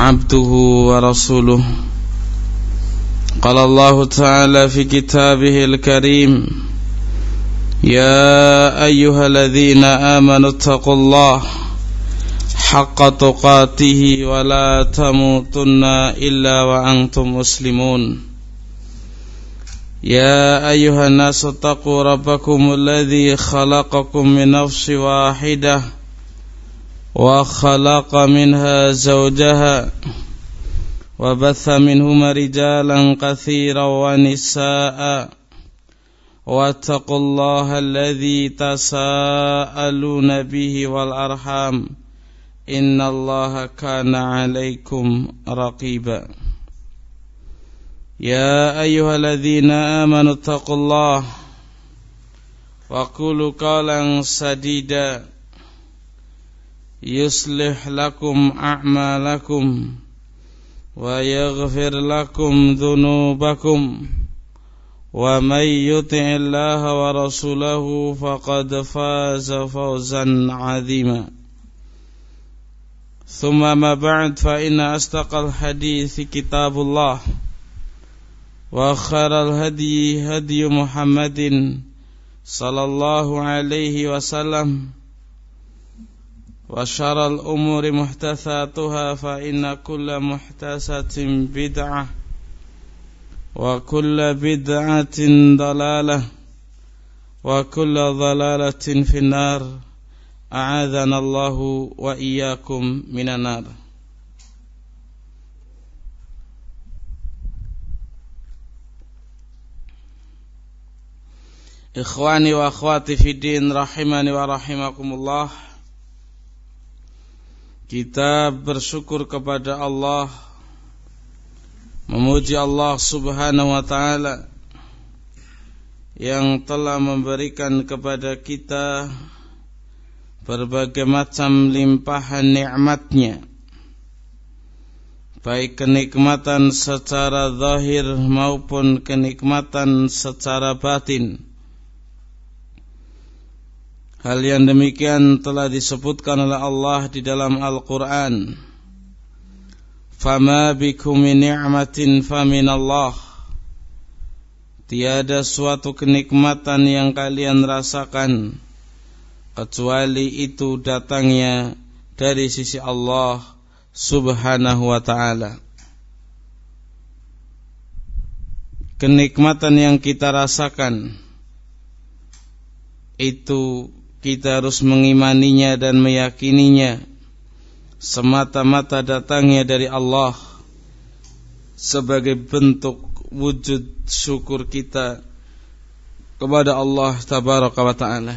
عبده ورسوله. قال الله تعالى في كتابه الكريم: يا أيها الذين آمنوا اتقوا الله حق تقاته ولا تموتن إلا وأنتم مسلمون. يا أيها الناس اتقوا ربكم الذي خلقكم من نفس واحدة وخلق منها زوجها وبث منهما رجالا كثيرا ونساء واتقوا الله الذي تساءلون به والأرحام إن الله كان عليكم رقيبا. يا أيها الذين آمنوا اتقوا الله وقولوا قولا سديدا يصلح لكم أعمالكم ويغفر لكم ذنوبكم ومن يطع الله ورسوله فقد فاز فوزا عظيما. ثم ما بعد، فإن أصدق الحديث كتاب الله وخير الهدي هدي محمد صلى الله عليه وسلم وشر الأمور محدثاتها فإن كل محدثة بدعة وكل بدعة ضلالة وكل ضلالة في النار. أعاذنا الله وإياكم من النار. Ikhwani wa akhwati fi din, rahimani wa rahimakumullah. Kita bersyukur kepada Allah, memuji Allah subhanahu wa ta'ala yang telah memberikan kepada kita berbagai macam limpahan nikmatnya, baik kenikmatan secara zahir maupun kenikmatan secara batin. Hal yang demikian telah disebutkan oleh Allah di dalam Al-Quran. Fama bikum min ni'matin faminallah. Tiada suatu kenikmatan yang kalian rasakan kecuali itu datangnya dari sisi Allah subhanahu wa ta'ala. Kenikmatan yang kita rasakan itu kita harus mengimaninya dan meyakininya semata-mata datangnya dari Allah sebagai bentuk wujud syukur kita kepada Allah tabaraka wa ta'ala.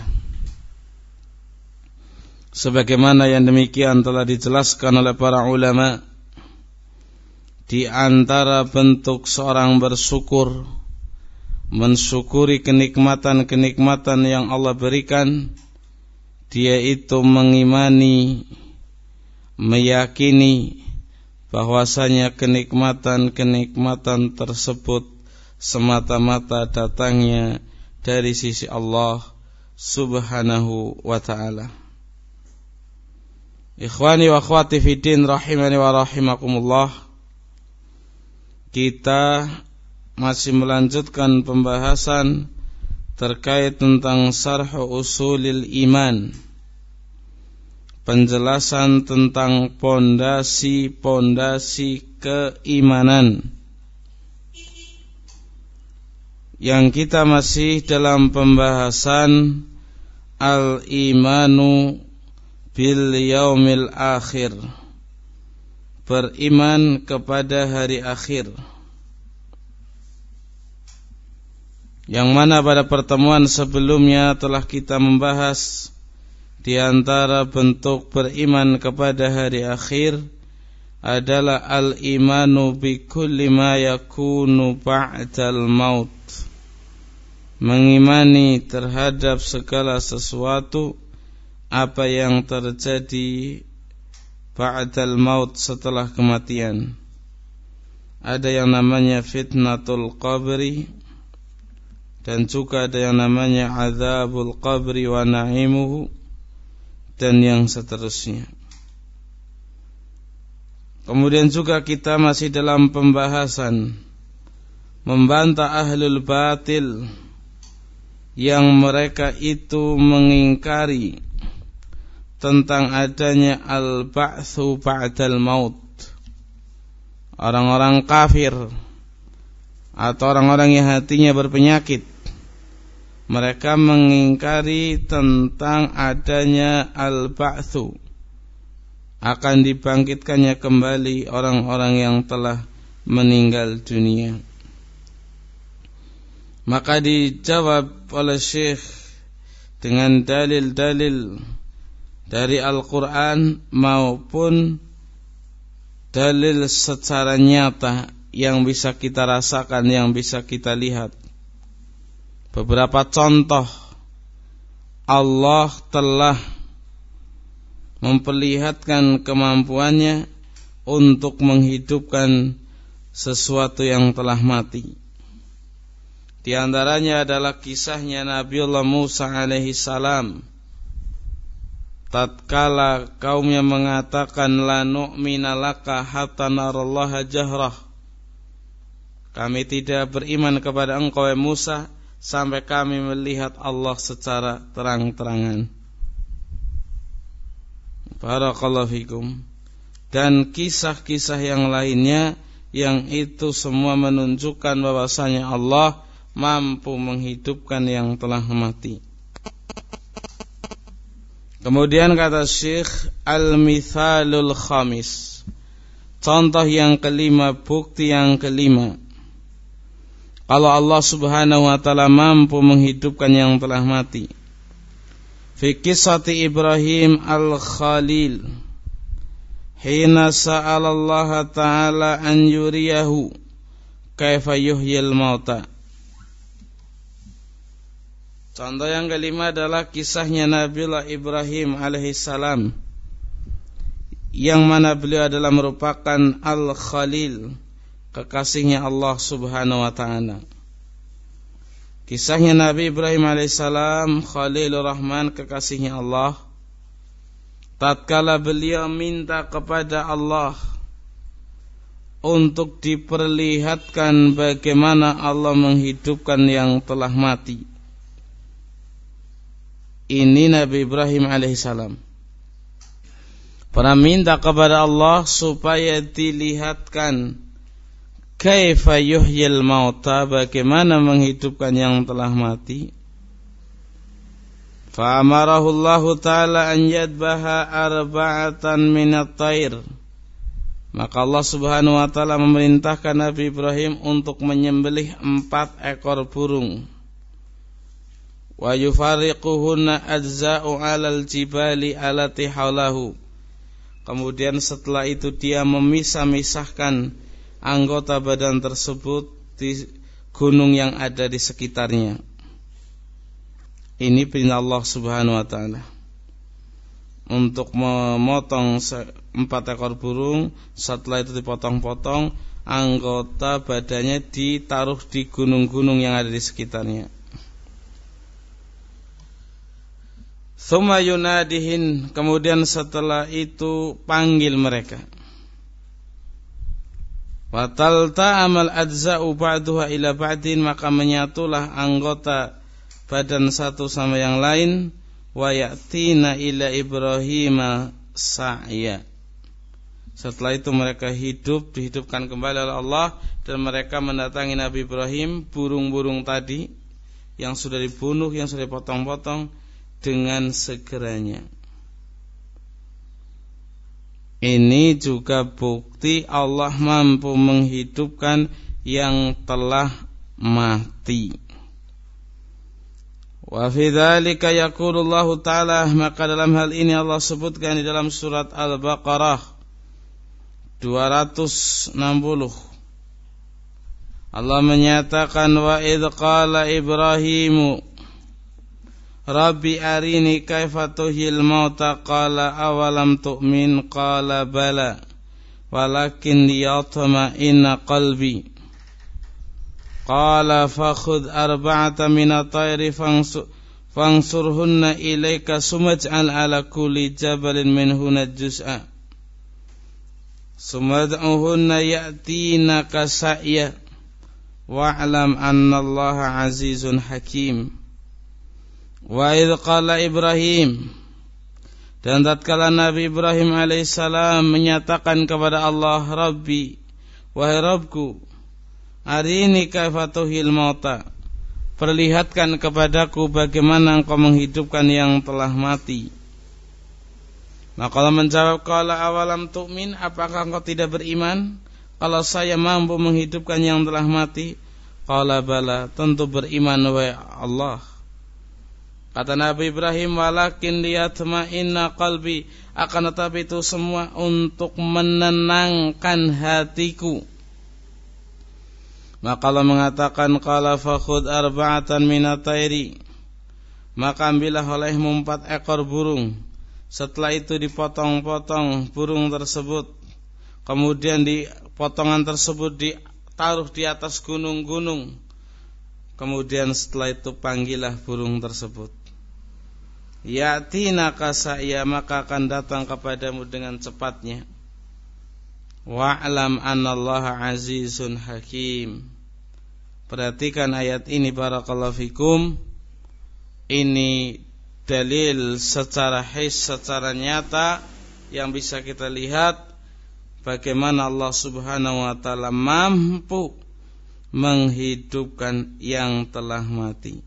Sebagaimana yang demikian telah dijelaskan oleh para ulama, di antara bentuk seorang bersyukur, mensyukuri kenikmatan-kenikmatan yang Allah berikan, dia itu mengimani, meyakini bahwasanya kenikmatan-kenikmatan tersebut semata-mata datangnya dari sisi Allah subhanahu wa ta'ala. Ikhwani wa akhwati fi din, rahimani wa rahimakumullah. Kita masih melanjutkan pembahasan terkait tentang syarh usulil iman, penjelasan tentang pondasi-pondasi keimanan, yang kita masih dalam pembahasan al-imanu bil yaumil akhir, beriman kepada hari akhir, yang mana pada pertemuan sebelumnya telah kita membahas di antara bentuk beriman kepada hari akhir adalah al-imanu bi kulli ma yakunu ba'dal maut, mengimani terhadap segala sesuatu apa yang terjadi ba'dal maut, setelah kematian. Ada yang namanya fitnatul qabri, dan juga ada yang namanya azabul qabri wa na'imuhu, dan yang seterusnya. Kemudian juga kita masih dalam pembahasan membantah ahlul batil yang mereka itu mengingkari tentang adanya al-ba'tsu ba'dal maut. Orang-orang kafir atau orang-orang yang hatinya berpenyakit, mereka mengingkari tentang adanya al-ba'tsu, akan dibangkitkannya kembali orang-orang yang telah meninggal dunia. Maka dijawab oleh Syekh dengan dalil-dalil dari Al-Quran maupun dalil secara nyata yang bisa kita rasakan, yang bisa kita lihat. Beberapa contoh Allah telah memperlihatkan kemampuannya untuk menghidupkan sesuatu yang telah mati. Di antaranya adalah kisahnya Nabiullah Musa alaihi salam. Tatkala kaumnya mengatakan la nu'mina laka hatta narallaha jahrah, kami tidak beriman kepada engkau ya Musa sampai kami melihat Allah secara terang-terangan. Barakallahu fikum. Dan kisah-kisah yang lainnya yang itu semua menunjukkan bahwasanya Allah mampu menghidupkan yang telah mati. Kemudian kata Syekh, al-mithalul khamis, contoh yang kelima, bukti yang kelima, kalau Allah subhanahu wa ta'ala mampu menghidupkan yang telah mati. Fi qissati Ibrahim al-Khalil, hina sa'ala Allah ta'ala an yuriyahu kaifa yuhyil mauta. Contoh yang kelima adalah kisahnya Nabiullah Ibrahim alaihissalam, yang mana beliau adalah merupakan al-Khalil, kekasihnya Allah subhanahu wa ta'ala. Kisahnya Nabi Ibrahim alaihissalam, Khalilur Rahman, kekasihnya Allah. Tatkala beliau minta kepada Allah untuk diperlihatkan bagaimana Allah menghidupkan yang telah mati. Ini Nabi Ibrahim alaihissalam pernah minta kepada Allah supaya dilihatkan kaifa yuhyil mauta, bagaimana menghidupkan yang telah mati. Fa amarahu Allah ta'ala an yadbaha arba'atan minat tair, maka Allah subhanahu wa ta'ala memerintahkan Nabi Ibrahim untuk menyembelih 4 ekor burung. Wa yufariquhunna ajza'u 'alal jibali allati haulahu, kemudian setelah itu dia memisah-misahkan anggota badan tersebut di gunung yang ada di sekitarnya. Ini perintah Allah subhanahu wa ta'ala untuk memotong 4 ekor burung. Setelah itu dipotong-potong, anggota badannya ditaruh di gunung-gunung yang ada di sekitarnya. Tsumma yunadihin, kemudian setelah itu panggil mereka. Watal ta'amal ajza'u ba'duha ila ba'din, maka menyatulah anggota badan satu sama yang lain. Wa ya'tina ila Ibrahim sa'ya, setelah itu mereka dihidupkan kembali oleh Allah, dan mereka mendatangi Nabi Ibrahim, burung-burung tadi yang sudah dibunuh, yang sudah dipotong-potong, dengan segeranya. Ini juga bukti Allah mampu menghidupkan yang telah mati. Wa fi dzalika yaqulullahu ta'ala, maka dalam hal ini Allah sebutkan di dalam surat Al-Baqarah 260. Allah menyatakan, wa idz qala Ibrahimu Rabbi arini kaifa tuhyil mauta, qala awalam tu'min, qala bala walakin liyatma'inna qalbi, qala fakhudh arba'ata minat tayri fangsurhunna ilayka sumaj'al ala kulli jabalin minhunna juz'a. Sumad'uhunna ya'tinaka sa'ya wa'lam annallaha azizun hakim. Wa idh qala Ibrahim, dan tatkala Nabi Ibrahim alaihissalam menyatakan kepada Allah, Rabbi, wahai Rabbku, arini kaifa tuhil mauta, perlihatkan kepadaku bagaimana engkau menghidupkan yang telah mati. Maka Allah menjawab, qala awalam tu'min, apakah engkau tidak beriman kalau saya mampu menghidupkan yang telah mati? Qala bala, tentu beriman wahai Allah. Kata Nabi Ibrahim, walakin liyatma'inna qalbi, akan tetapi itu semua untuk menenangkan hatiku. Maka Allah mengatakan, qala fakhud arba'atan minatairi, maka ambillah olehmu 4 ekor burung. Setelah itu dipotong-potong burung tersebut, kemudian di potongan tersebut ditaruh di atas gunung-gunung. Kemudian setelah itu panggillah burung tersebut. Ya'tinaka sa'ya, maka akan datang kepadamu dengan cepatnya. Wa'lam annallaha azizun hakim. Perhatikan ayat ini, barakallahu fikum. Ini dalil secara secara nyata yang bisa kita lihat bagaimana Allah Subhanahu wa taala mampu menghidupkan yang telah mati.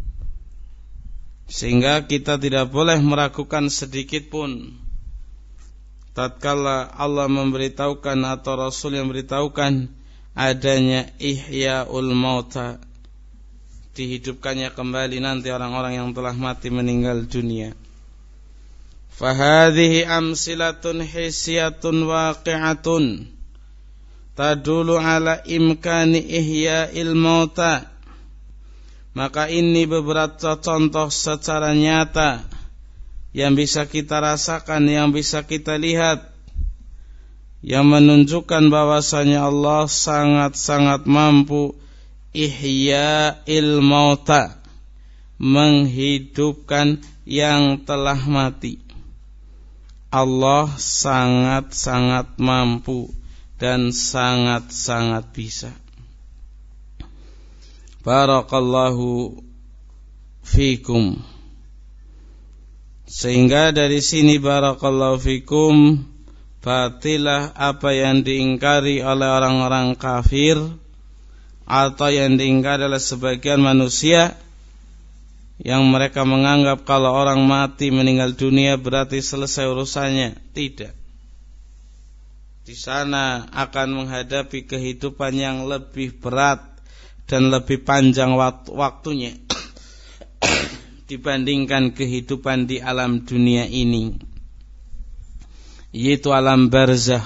Sehingga kita tidak boleh meragukan sedikit pun tatkala Allah memberitahukan atau Rasul yang memberitahukan adanya ihya'ul mauta, dihidupkannya kembali nanti orang-orang yang telah mati meninggal dunia. Fahadhihi amsilatun hisiyatun waqi'atun tadulu ala imkani ihya'il mauta. Maka ini beberapa contoh secara nyata yang bisa kita rasakan, yang bisa kita lihat, yang menunjukkan bahwasanya Allah sangat-sangat mampu ihya'il mauta, menghidupkan yang telah mati. Allah sangat-sangat mampu dan sangat-sangat bisa. Barakallahu fikum. Sehingga dari sini barakallahu fikum, batilah apa yang diingkari oleh orang-orang kafir atau yang diingkari oleh sebagian manusia yang mereka menganggap kalau orang mati meninggal dunia berarti selesai urusannya. Tidak. Di sana akan menghadapi kehidupan yang lebih berat dan lebih panjang waktunya dibandingkan kehidupan di alam dunia ini, yaitu alam barzakh.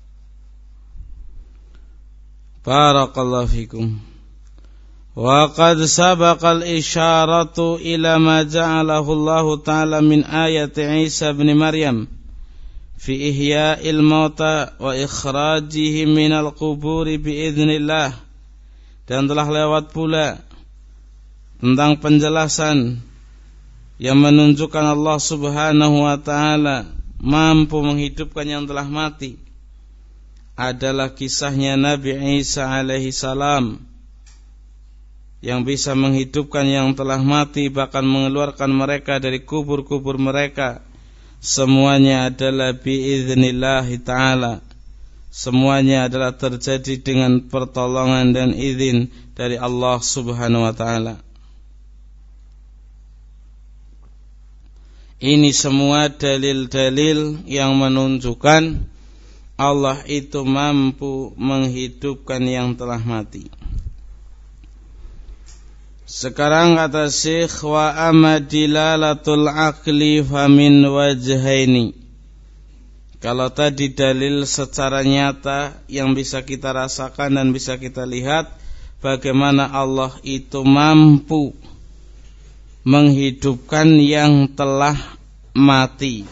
Barakallahu fikum. Wa qad sabaqal isyaratu ila ma ja'alahu Allah Ta'ala min ayati Isa bin Maryam fi ihya'il mauta wa ikhrajihim minal quburi biiznillah. Dan telah lewat pula tentang penjelasan yang menunjukkan Allah Subhanahu wa Ta'ala mampu menghidupkan yang telah mati adalah kisahnya Nabi Isa alaihi salam yang bisa menghidupkan yang telah mati, bahkan mengeluarkan mereka dari kubur-kubur mereka. Semuanya adalah biiznillah ta'ala. Semuanya adalah terjadi dengan pertolongan dan izin dari Allah Subhanahu wa Ta'ala. Ini semua dalil-dalil yang menunjukkan Allah itu mampu menghidupkan yang telah mati. Sekarang kata Syekh, wa amadilalatul aqli famin wajhaini. Kalau tadi dalil secara nyata yang bisa kita rasakan dan bisa kita lihat bagaimana Allah itu mampu menghidupkan yang telah mati.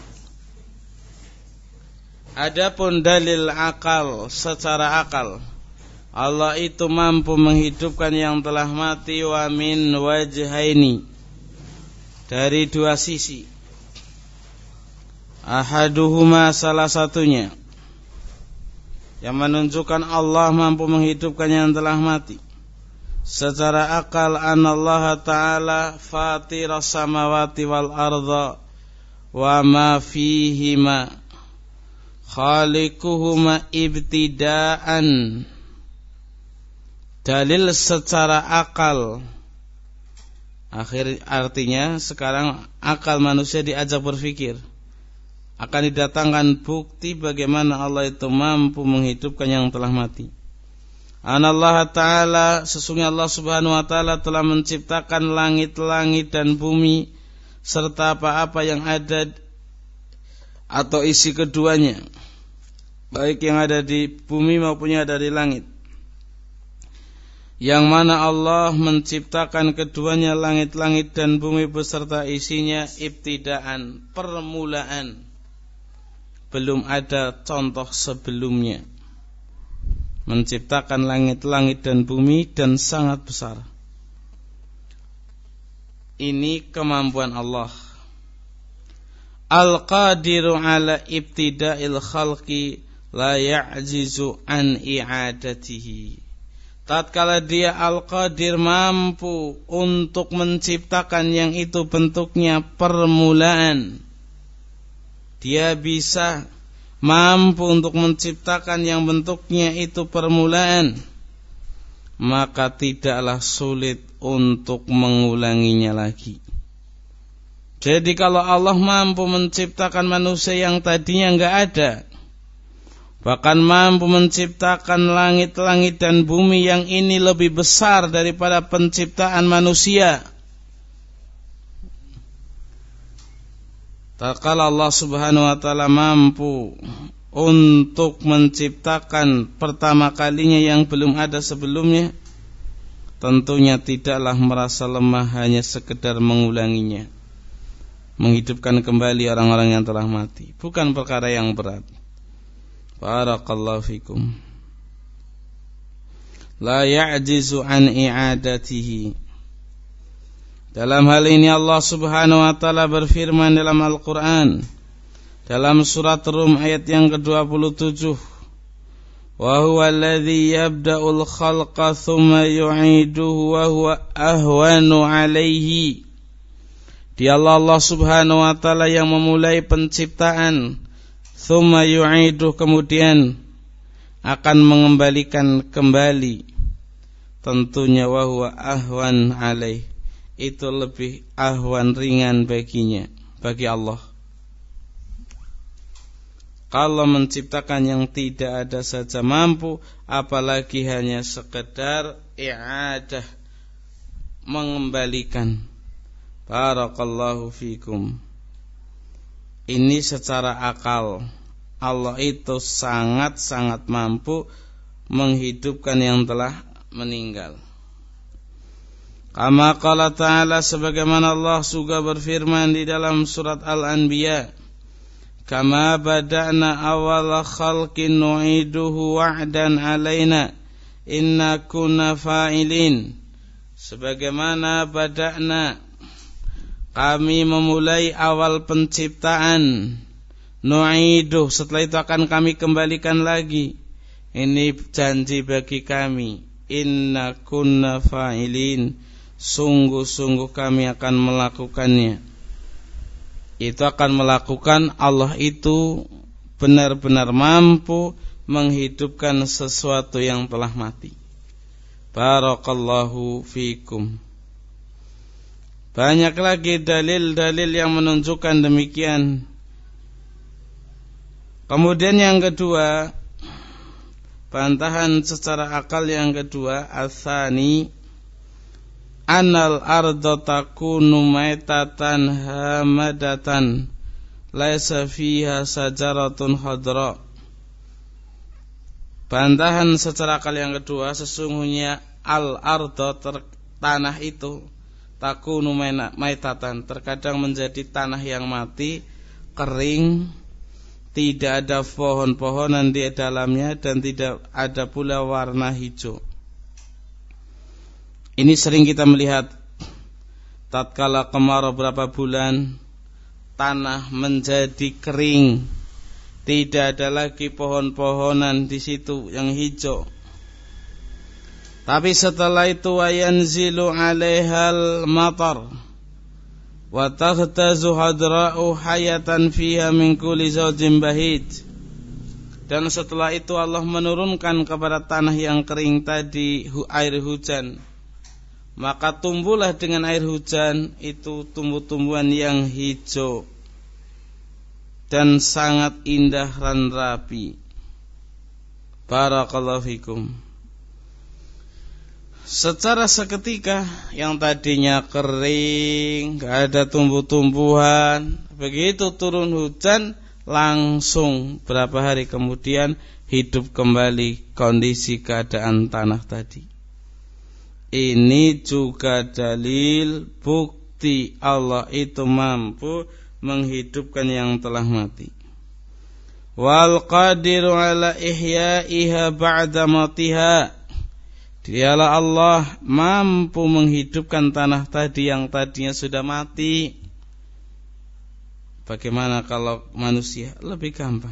Adapun dalil akal, secara akal, Allah itu mampu menghidupkan yang telah mati wa min wajhaini, dari 2 sisi. Ahaduhuma, salah satunya, yang menunjukkan Allah mampu menghidupkan yang telah mati. Secara akal anallaha ta'ala fatiras samawati wal arda wa ma fihima khaliquhuma ibtidaan. Dalil secara akal, artinya sekarang akal manusia diajak berpikir, akan didatangkan bukti bagaimana Allah itu mampu menghidupkan yang telah mati. Anallaha ta'ala, sesungguhnya Allah subhanahu wa ta'ala telah menciptakan langit-langit dan bumi serta apa-apa yang ada atau isi keduanya, baik yang ada di bumi maupun yang ada di langit. Yang mana Allah menciptakan keduanya, langit-langit dan bumi beserta isinya, ibtidaan, permulaan. Belum ada contoh sebelumnya. Menciptakan langit-langit dan bumi dan sangat besar. Ini kemampuan Allah. Al-qadiru ala ibtida'il khalqi la ya'jizu an i'adatihi. Tatkala dia Al-Qadir mampu untuk menciptakan yang itu bentuknya permulaan, dia bisa mampu untuk menciptakan yang bentuknya itu permulaan, maka tidaklah sulit untuk mengulanginya lagi. Jadi kalau Allah mampu menciptakan manusia yang tadinya enggak ada, bahkan mampu menciptakan langit-langit dan bumi yang ini lebih besar daripada penciptaan manusia, tatkala Allah subhanahu wa ta'ala mampu untuk menciptakan pertama kalinya yang belum ada sebelumnya, tentunya tidaklah merasa lemah hanya sekedar mengulanginya, menghidupkan kembali orang-orang yang telah mati. Bukan perkara yang berat. Barakallahu fikum. La ya'jizu an i'adatihi. Dalam hal ini Allah subhanahu wa ta'ala berfirman dalam Al-Quran, dalam surat Rum ayat yang ke-27, wa huwa alladhi yabda'ul khalqa thumma yu'iduhu wa huwa ahwanu alaihi. Dia Allah subhanahu wa ta'ala yang memulai penciptaan, thumma yu'iduhu, kemudian akan mengembalikan kembali. Tentunya wa huwa ahwan alaihi, itu lebih ahwan, ringan baginya, bagi Allah. Kalau menciptakan yang tidak ada saja mampu, apalagi hanya sekedar i'adah, mengembalikan. Barakallahu fikum. Ini secara akal, Allah itu sangat-sangat mampu menghidupkan yang telah meninggal. Kama qala ta'ala, sebagaimana Allah juga berfirman di dalam surat Al-Anbiya, kama bada'na awala khalqin nu'iduhu wa'dan alaina inna kunna fa'ilin. Sebagaimana bada'na, kami memulai awal penciptaan, nu'iduh, setelah itu akan kami kembalikan lagi. Ini janji bagi kami, inna kunna fa'ilin, sungguh-sungguh kami akan melakukannya. Itu akan melakukan, Allah itu benar-benar mampu menghidupkan sesuatu yang telah mati. Barakallahu fikum. Banyak lagi dalil-dalil yang menunjukkan demikian. Kemudian yang kedua, bantahan secara akal yang kedua, al-thani, annal arda takunu maitatan hamadatan laisa fiha sajaratun khadra. Bantahan secara akal yang kedua, sesungguhnya al-arda, tanah itu, takunu maitatan, terkadang menjadi tanah yang mati, kering, tidak ada pohon-pohonan di dalamnya, dan tidak ada pula warna hijau. Ini sering kita melihat tatkala kemarau berapa bulan, tanah menjadi kering, tidak ada lagi pohon-pohonan di situ yang hijau. Tapi setelah itu wayanzilu 'alaihal matar wa taghtazu hadra'u hayatan fiha min kulli zawjin bahid. Dan setelah itu Allah menurunkan kepada tanah yang kering tadi air hujan. Maka tumbuhlah dengan air hujan itu tumbuh-tumbuhan yang hijau dan sangat indah dan rapi. Barakallahu fikum. Secara seketika yang tadinya kering, gak ada tumbuh-tumbuhan, begitu turun hujan langsung berapa hari kemudian hidup kembali kondisi keadaan tanah tadi. Ini juga dalil bukti Allah itu mampu menghidupkan yang telah mati. Wal qadiru ala ihya'iha ba'da matiha. Dialah Allah mampu menghidupkan tanah tadi yang tadinya sudah mati. Bagaimana kalau manusia? Lebih gampang.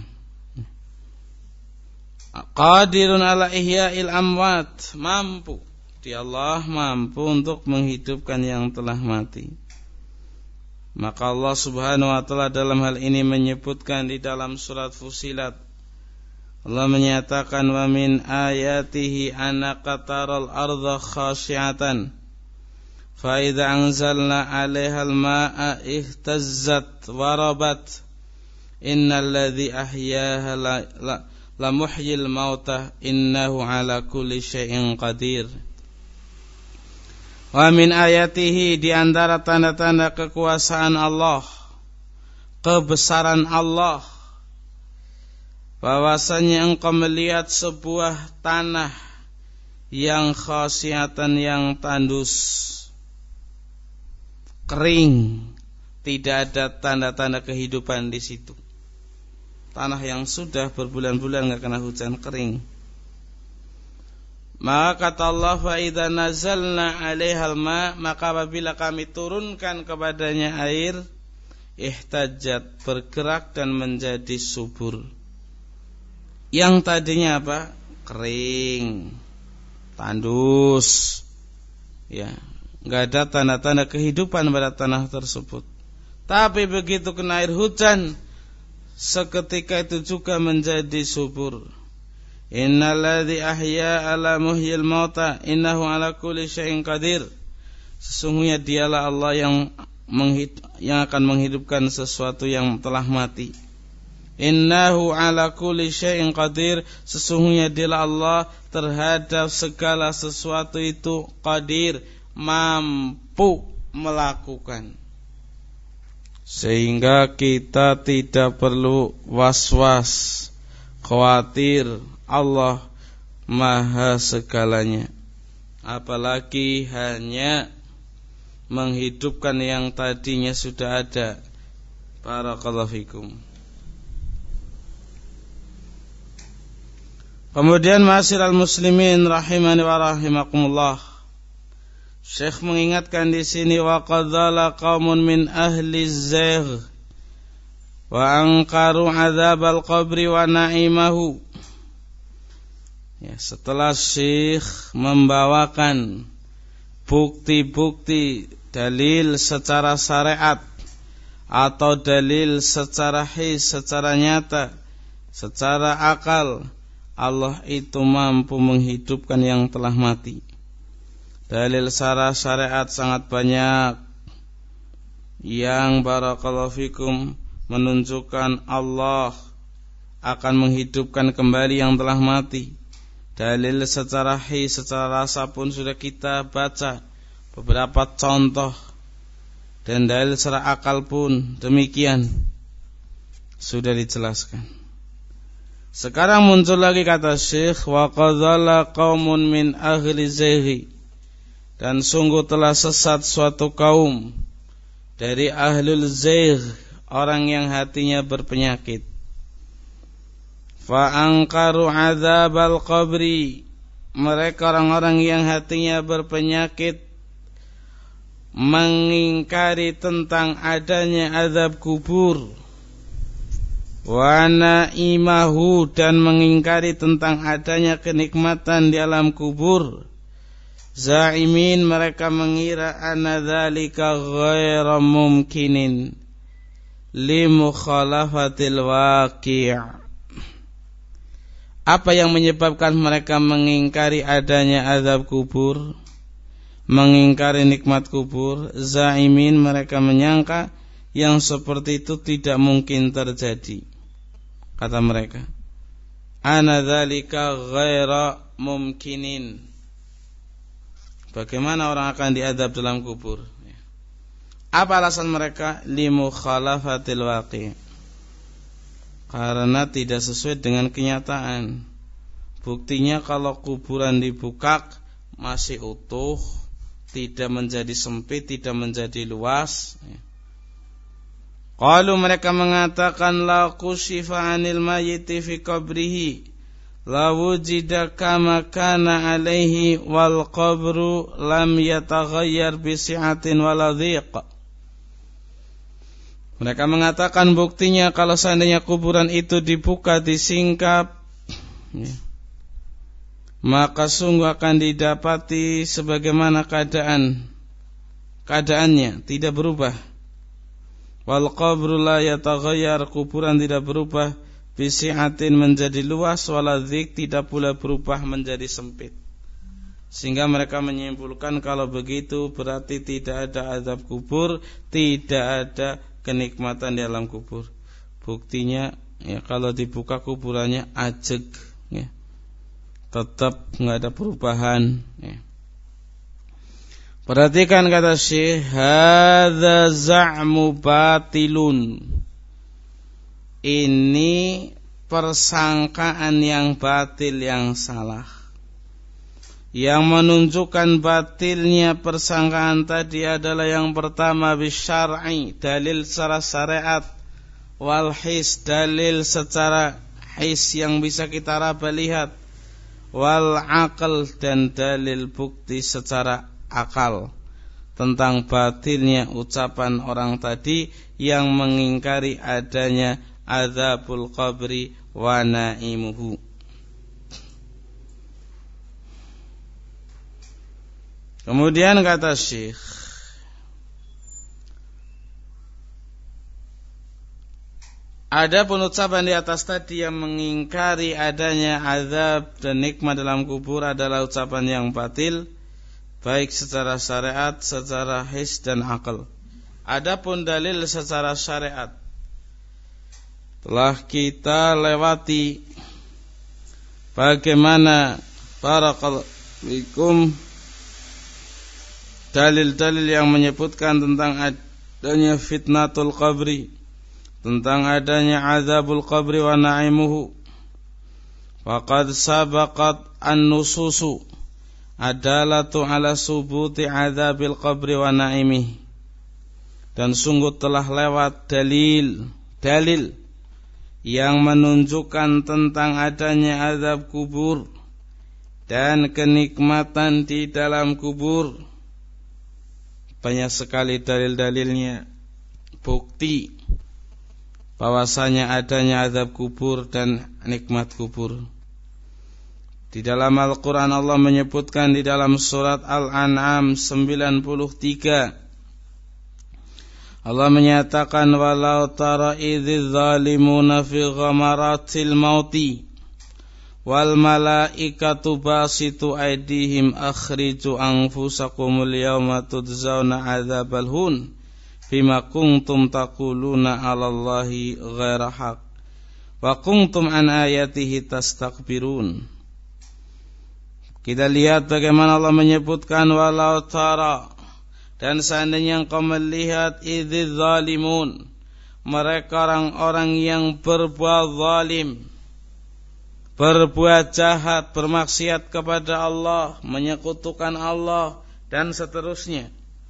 Qadirun ala ihya'il amwat. Mampu. Dia Allah mampu untuk menghidupkan yang telah mati. Maka Allah subhanahu wa ta'ala dalam hal ini menyebutkan di dalam surat Fusilat. Allah menyatakan wa min ayatihi annaka taral ardha khashi'atan fa idza anzalna 'alaihal ma'a ihtazzat wa rabat innal ladzi ahyaha la muhyil mauta innahu 'ala kulli syai'in qadir. Wa min ayatihi, di antara tanda-tanda kekuasaan Allah, kebesaran Allah, bahwasanya engkau melihat sebuah tanah yang khasiatan, yang tandus, kering, tidak ada tanda-tanda kehidupan di situ. Tanah yang sudah berbulan-bulan enggak kena hujan, kering. Maka kata Allah, fa idza nazalna 'alaihal ma, maka apabila kami turunkan kepadanya air, ihtajat, bergerak dan menjadi subur. Yang tadinya apa? Kering, tandus, ya, enggak ada tanda-tanda kehidupan pada tanah tersebut. Tapi begitu kena air hujan, seketika itu juga menjadi subur. Innalladzi ahya ala muhyil mauta innahu ala kulli syai'in qadir. Sesungguhnya dialah Allah yang akan menghidupkan sesuatu yang telah mati. Innahu ala kulli syai'in qadir. Sesungguhnya dialah Allah terhadap segala sesuatu itu qadir, mampu melakukan. Sehingga kita tidak perlu was-was, khawatir. Allah maha segalanya, apalagi hanya menghidupkan yang tadinya sudah ada. Barakallahu fikum. Kemudian ma'asyiral muslimin rahimani wa rahimakumullah, Syekh mengingatkan di sini, wa qadzala qaumun min ahli zagh wa anqaru adzabal qabri wa na'imahu. Ya, setelah Syekh membawakan bukti-bukti dalil secara syariat atau dalil secara his, secara nyata, secara akal, Allah itu mampu menghidupkan yang telah mati. Dalil secara syariat sangat banyak yang barakallahu fikum menunjukkan Allah akan menghidupkan kembali yang telah mati. Dalil secara his, secara rasa pun sudah kita baca beberapa contoh, dan dalil secara akal pun demikian sudah dijelaskan. Sekarang muncul lagi kata Syekh, wa qadzala qaumun min ahli zaghi, dan sungguh telah sesat suatu kaum dari ahlul zagh, orang yang hatinya berpenyakit. Fa anqaru adzabal qabri, mereka orang-orang yang hatinya berpenyakit mengingkari tentang adanya azab kubur. wa na'imahu, dan mengingkari tentang adanya kenikmatan di alam kubur. Zaimin, mereka mengira anna dzalika ghairu mumkinin li mukhalafatil waqi'. Apa yang menyebabkan mereka mengingkari adanya azab kubur, mengingkari nikmat kubur? Zaimin, mereka menyangka yang seperti itu tidak mungkin terjadi. Kata mereka, anna dzalika ghairu mumkinin. Bagaimana orang akan diadab dalam kubur? Apa alasan mereka? Limukhalafatil waqi', karena tidak sesuai dengan kenyataan. Buktinya kalau kuburan dibuka masih utuh, tidak menjadi sempit, tidak menjadi luas. Qalu, mereka mengatakan, la kushifa 'anil mayyiti fi qabrihi la wujida kama kana alaihi wal qabru lam yataghayyar bi si'atin wala dhiq. Mereka mengatakan buktinya kalau seandainya kuburan itu dibuka, disingkap, maka sungguh akan didapati sebagaimana keadaannya, tidak berubah. Wal qabru la yataghayyar, kuburan tidak berubah, bisi'atin menjadi luas, waladzik tidak pula berubah menjadi sempit. Sehingga mereka menyimpulkan kalau begitu berarti tidak ada azab kubur, tidak ada kenikmatan di alam kubur. Buktinya kalau dibuka kuburannya ajeg, tetap nggak ada perubahan. Perhatikan kata Syekh, hadza za'mu batilun. Ini persangkaan yang batil, yang salah. Yang menunjukkan batilnya persangkaan tadi adalah yang pertama bisyar'i, dalil secara syariat, wal his, dalil secara his yang bisa kita raba lihat, wal aql, dan dalil bukti secara akal tentang batilnya ucapan orang tadi yang mengingkari adanya azabul qabri wa na'imuhu. Kemudian kata Syekh, ada pun ucapan di atas tadi yang mengingkari adanya azab dan nikmat dalam kubur adalah ucapan yang batil, baik secara syariat, secara his dan akal. Adapun dalil secara syariat telah kita lewati, bagaimana barakallahu dalil-dalil yang menyebutkan tentang adanya fitnatul qabri, tentang adanya azabul qabri wa na'imuhu. Faqad sabaqat an-nususu adalatu ala subuti azabil qabri wa na'imih. Dan sungguh telah lewat dalil yang menunjukkan tentang adanya azab kubur dan kenikmatan di dalam kubur. Banyak sekali dalil-dalilnya, bukti bahwasanya adanya azab kubur dan nikmat kubur. Di dalam Al-Quran Allah menyebutkan di dalam surat Al-An'am 93, Allah menyatakan, walau tara idz zalimuna fi ghamaratil mauti wal malaikatu basitu aydihim akhriju anfusakumul yawma tudzawna adzabal hun bima kuntum taquluna 'alallahi ghaira haq wa kuntum an ayatihi tastakbirun. Kita lihat bagaimana Allah menyebutkan walau tara, dan seandainya engkau melihat idzil zalimun, mereka orang-orang yang berbuat zalim, berbuat jahat, bermaksiat kepada Allah, menyekutukan Allah dan seterusnya.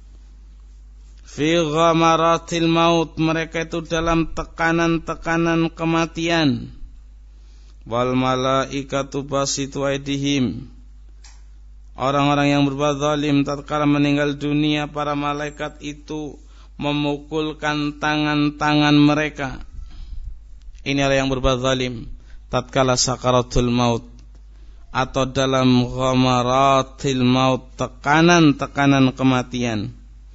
Fi ghamaratil maut, mereka itu dalam tekanan-tekanan kematian. Wal malaikatu basitu aydihim, orang-orang yang berbuat zalim tatkala meninggal dunia, para malaikat itu memukulkan tangan-tangan mereka. Ini orang yang berbuat zalim tatkala sakaratul maut atau dalam ghamaratil maut, tekanan-tekanan kematian.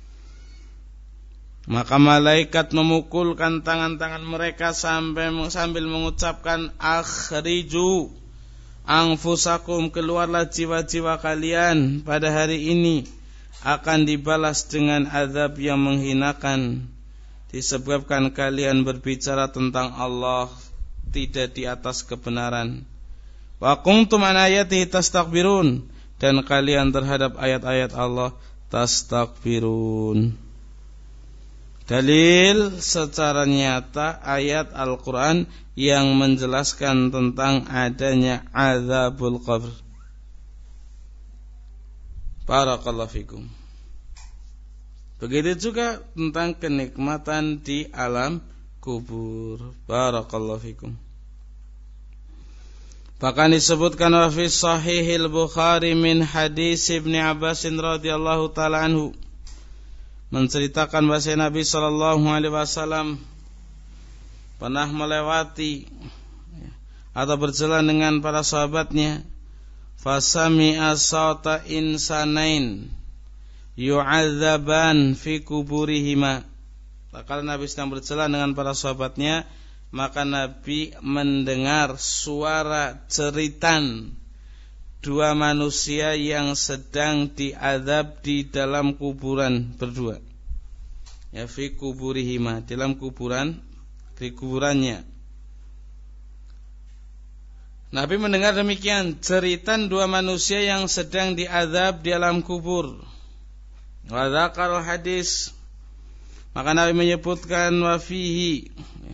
Maka malaikat memukulkan tangan-tangan mereka sambil mengucapkan akhriju anfusakum, keluarlah jiwa-jiwa kalian pada hari ini akan dibalas dengan azab yang menghinakan disebabkan kalian berbicara tentang Allah tidak di atas kebenaran. Wa kuntum an ayatihi tastakbirun, dan kalian terhadap ayat-ayat Allah tastakbirun. Dalil secara nyata ayat Al-Quran yang menjelaskan tentang adanya azabul qabr. Barakallahu fikum. Begitu juga tentang kenikmatan di alam kubur. Barakallahu fikum. Bahkan disebutkan fi Sahihil Bukhari min hadis Ibnu Abbas radhiyallahu taala anhu, menceritakan bahwa Nabi sallallahu alaihi wasallam pernah melewati atau berjalan dengan para sahabatnya, fasami'a sawta insanain yu'adzaban fi kuburihima. Kalau Nabi sedang berjalan dengan para sahabatnya, maka Nabi mendengar suara jeritan dua manusia yang sedang diazab di dalam kuburan berdua. Ya, fi kuburihima, dalam kuburan, di kuburannya. Nabi mendengar demikian, jeritan dua manusia yang sedang diazab di alam kubur. Wa dzakara hadis, maka Nabi menyebutkan wa fihi,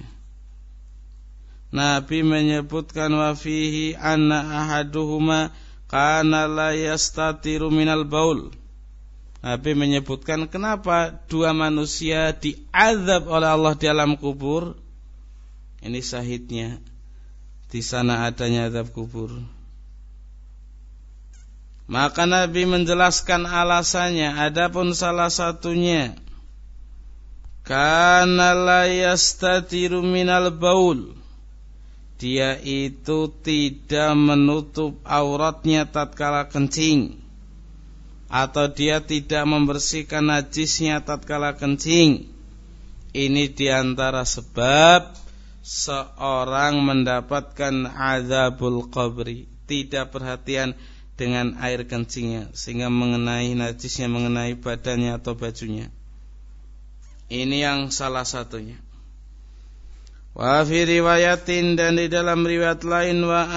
Nabi menyebutkan wa fihi anna ahaduhuma kana la yastatiru minal baul. Nabi menyebutkan kenapa dua manusia diazab oleh Allah di alam kubur. Ini syahidnya, di sana adanya azab kubur. Maka Nabi menjelaskan alasannya. Adapun salah satunya, kana la yastatiru minal baul, dia itu tidak menutup auratnya tatkala kencing, atau dia tidak membersihkan najisnya tatkala kencing. Ini diantara sebab seorang mendapatkan azabul qabri, tidak perhatian dengan air kencingnya sehingga mengenai najisnya, mengenai badannya atau bajunya. Ini yang salah satunya. Wa fi riwayatin, dan di dalam riwayat lain, wa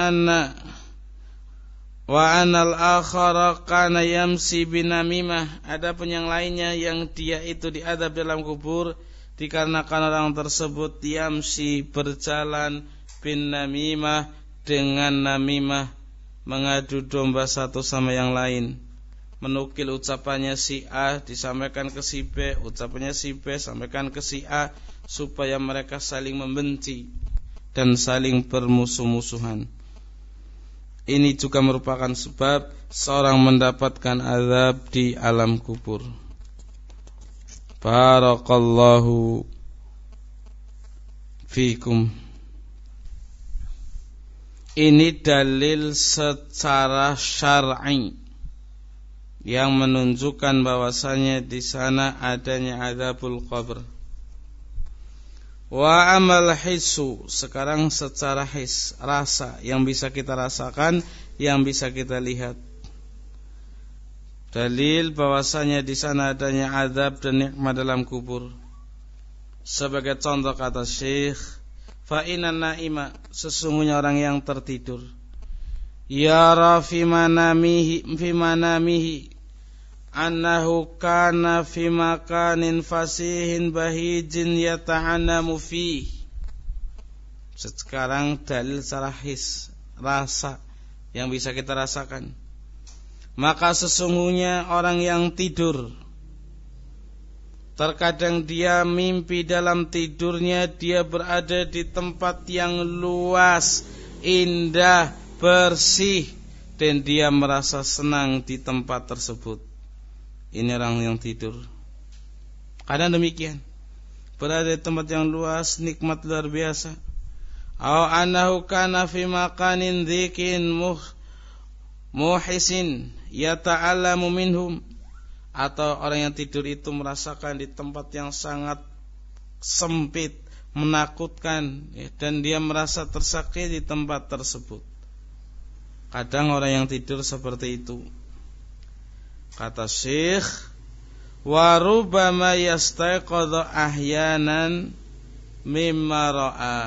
anal akhara kana yamsi binamimah, ada pun yang lainnya yang dia itu diadab dalam kubur dikarenakan orang tersebut yamsi, berjalan, bin namimah, dengan namimah, mengadu domba satu sama yang lain, menukil ucapannya si A disampaikan ke si B, ucapannya si B sampaikan ke si A, supaya mereka saling membenci dan saling bermusuh-musuhan. Ini juga merupakan sebab seorang mendapatkan azab di alam kubur. Barakallahu fikum. Ini dalil secara syar'i yang menunjukkan bahwasanya di sana adanya azabul qabr. Wa amal hissu, sekarang secara his, rasa yang bisa kita rasakan, yang bisa kita lihat. Dalil bahwasanya di sana adanya azab dan nikmat dalam kubur. Sebagai contoh kata Syekh, fa innan naima, sesungguhnya orang yang tertidur, yara fi manamihi annahu kana fi makanin fasihin bahijin yata'anamu fi. Sekarang dalil secara his, rasa yang bisa kita rasakan. Maka sesungguhnya orang yang tidur, terkadang dia mimpi dalam tidurnya dia berada di tempat yang luas, indah, bersih, dan dia merasa senang di tempat tersebut. Ini orang yang tidur. Kadang demikian, berada di tempat yang luas, nikmat luar biasa. Au annahu kana fi makanin dzikin muhisin yata'allamu minhum, atau orang yang tidur itu merasakan di tempat yang sangat sempit, menakutkan, dan dia merasa tersakiti di tempat tersebut. Kadang orang yang tidur seperti itu. Kata Syekh, wa rubbama yastayqadhu ahyanan mimma ra'a.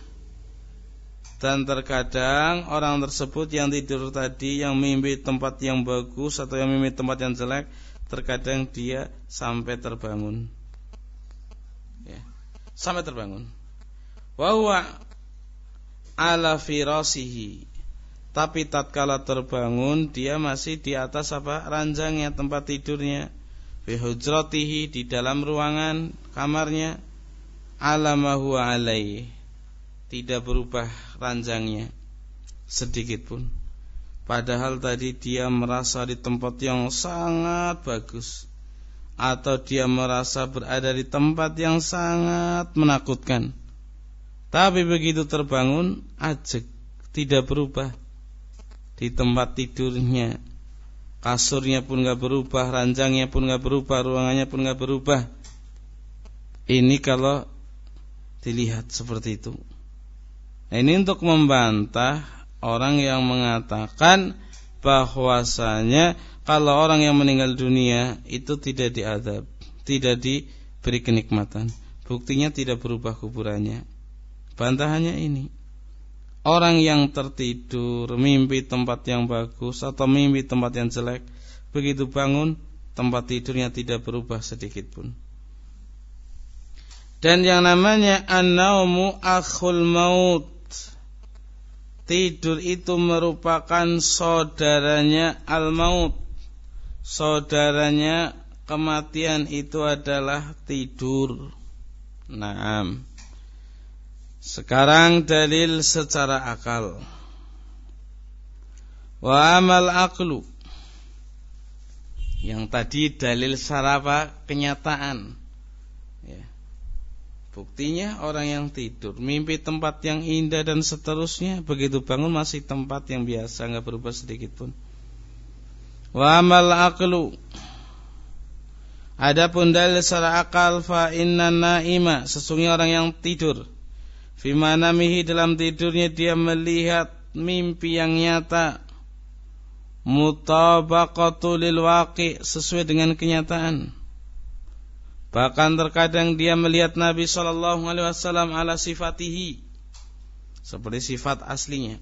Dan terkadang orang tersebut yang tidur tadi, yang mimpi tempat yang bagus atau yang mimpi tempat yang jelek, terkadang dia sampai terbangun, ya, sampai terbangun. Wa huwa ala firasihi, tapi tatkala terbangun dia masih di atas ranjangnya, tempat tidurnya, fi hujratihi, di dalam ruangan kamarnya, ala ma huwa alaihi, tidak berubah ranjangnya sedikit pun. Padahal tadi dia merasa di tempat yang sangat bagus, atau dia merasa berada di tempat yang sangat menakutkan. Tapi begitu terbangun, ajeg, tidak berubah. Di tempat tidurnya, kasurnya pun gak berubah, ranjangnya pun gak berubah, ruangannya pun gak berubah. Ini kalau dilihat seperti itu. Nah, ini untuk membantah orang yang mengatakan bahwasanya kalau orang yang meninggal dunia itu tidak diazab, tidak diberi kenikmatan. Buktinya tidak berubah kuburannya. Bantahannya ini, orang yang tertidur mimpi tempat yang bagus atau mimpi tempat yang jelek, begitu bangun tempat tidurnya tidak berubah sedikit pun. Dan yang namanya an-naumu akhul maut, tidur itu merupakan saudaranya al-maut. Saudaranya kematian itu adalah tidur. Naam. Sekarang dalil secara akal. Wa amal aqlu. Yang tadi dalil secara apa? Kenyataan. Ya. Buktinya orang yang tidur mimpi tempat yang indah dan seterusnya, begitu bangun masih tempat yang biasa, enggak berubah sedikit pun. Wa amal aqlu. Adapun dalil secara akal, fa inna naima, sesungguhnya orang yang tidur, fi manamihi, dalam tidurnya dia melihat mimpi yang nyata, mutabaqatu lil waqi, sesuai dengan kenyataan. Bahkan terkadang dia melihat Nabi sallallahu alaihi wasallam ala sifatihi, seperti sifat aslinya.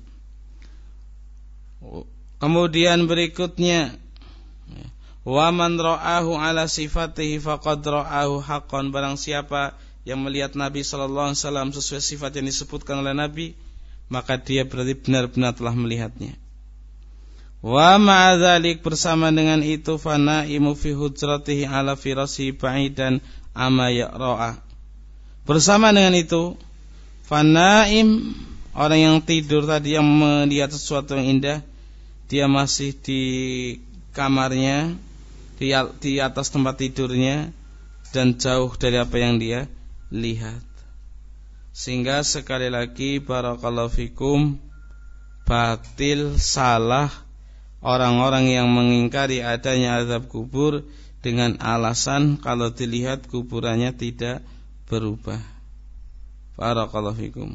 Kemudian berikutnya, wa man ra'ahu ala sifatihi faqad ra'ahu haqqan, barang siapa yang melihat Nabi sallallahu alaihi wasallam sesuai sifat yang disebutkan oleh Nabi, maka dia berarti benar-benar telah melihatnya. Wa ma'adzalik, bersama dengan itu, fanaimu fi hujratihi ala firasihi ba'idan amma ya'ra'a. Bersama dengan itu, fanaim, orang yang tidur tadi, yang melihat sesuatu yang indah, dia masih di kamarnya, di atas tempat tidurnya, dan jauh dari apa yang dia lihat. Sehingga sekali lagi, barakallahu fikum, batil, salah orang-orang yang mengingkari adanya azab kubur dengan alasan kalau dilihat kuburannya tidak berubah. Barakallahu fikum.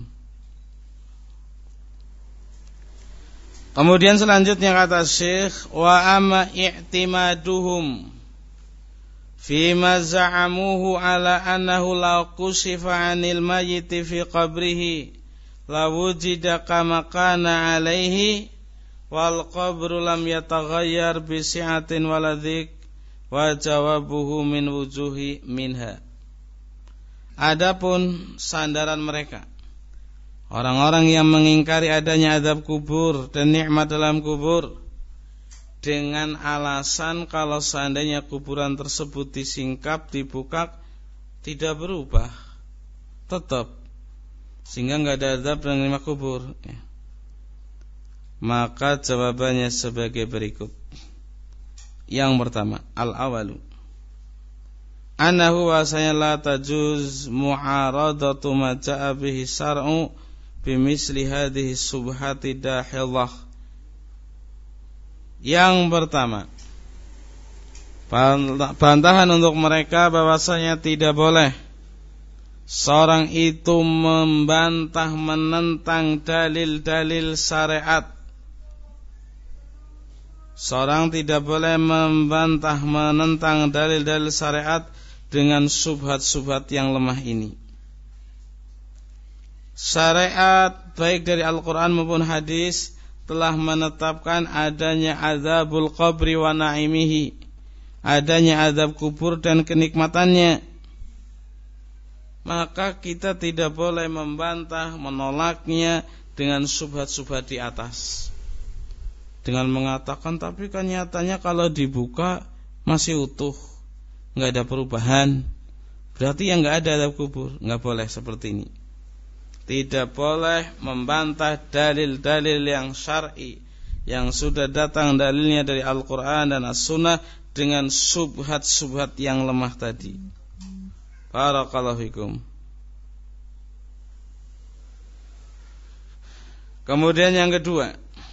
Kemudian selanjutnya kata Syekh, wa amma i'timaduhum fima za'amuhu ala annahu law kushifa 'anil mayyiti fi qabrihi la wujida kama kana 'alaihi wal qabru lam yataghayyar bi si'atin waladzik wa jawabuhu min wujuhi minha. Adapun sandaran mereka, orang-orang yang mengingkari adanya azab kubur dan nikmat dalam kubur, dengan alasan kalau seandainya kuburan tersebut disingkap, dibuka, tidak berubah, tetap, sehingga enggak ada azab dan nikmat kubur, ya. Maka jawabannya sebagai berikut. Yang pertama, al-awalu, annahu wasanya la tajuz mu'aradatu ma ja'a bihi syar'u bimisli hadhihi subhati dahillah. Yang pertama, bantahan untuk mereka bahwasanya tidak boleh seorang itu membantah, menentang dalil-dalil syariat. Seorang tidak boleh membantah, menentang dalil-dalil syariat dengan subhat-subhat yang lemah ini. Syariat baik dari Al-Quran maupun hadis telah menetapkan adanya azabul qabri wa na'imihi, adanya azab kubur dan kenikmatannya. Maka kita tidak boleh membantah, menolaknya dengan subhat-subhat di atas, dengan mengatakan tapi kan nyatanya kalau dibuka masih utuh, nggak ada perubahan, berarti yang nggak ada azab kubur. Nggak boleh seperti ini. Tidak boleh membantah dalil-dalil yang syar'i yang sudah datang dalilnya dari Al-Quran dan As-Sunnah dengan subhat-subhat yang lemah tadi. Barakallahu fikum. Kemudian yang kedua,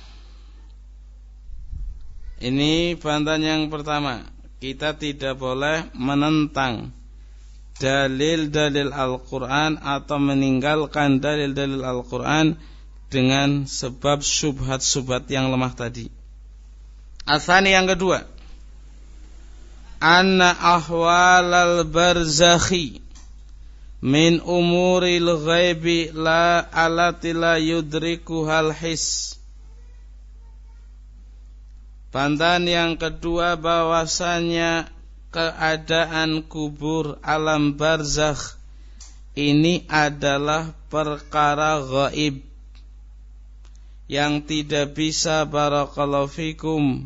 ini bantahan yang pertama, kita tidak boleh menentang dalil-dalil Al-Quran atau meninggalkan dalil-dalil Al-Quran dengan sebab subhat-subhat yang lemah tadi. Asani yang kedua, anna ahwalal barzakhi min umuril ghaibi la alati la yudrikuhal his. Bantahan yang kedua bahwasanya keadaan kubur, alam barzakh ini adalah perkara gaib yang tidak bisa, barakallahu fikum,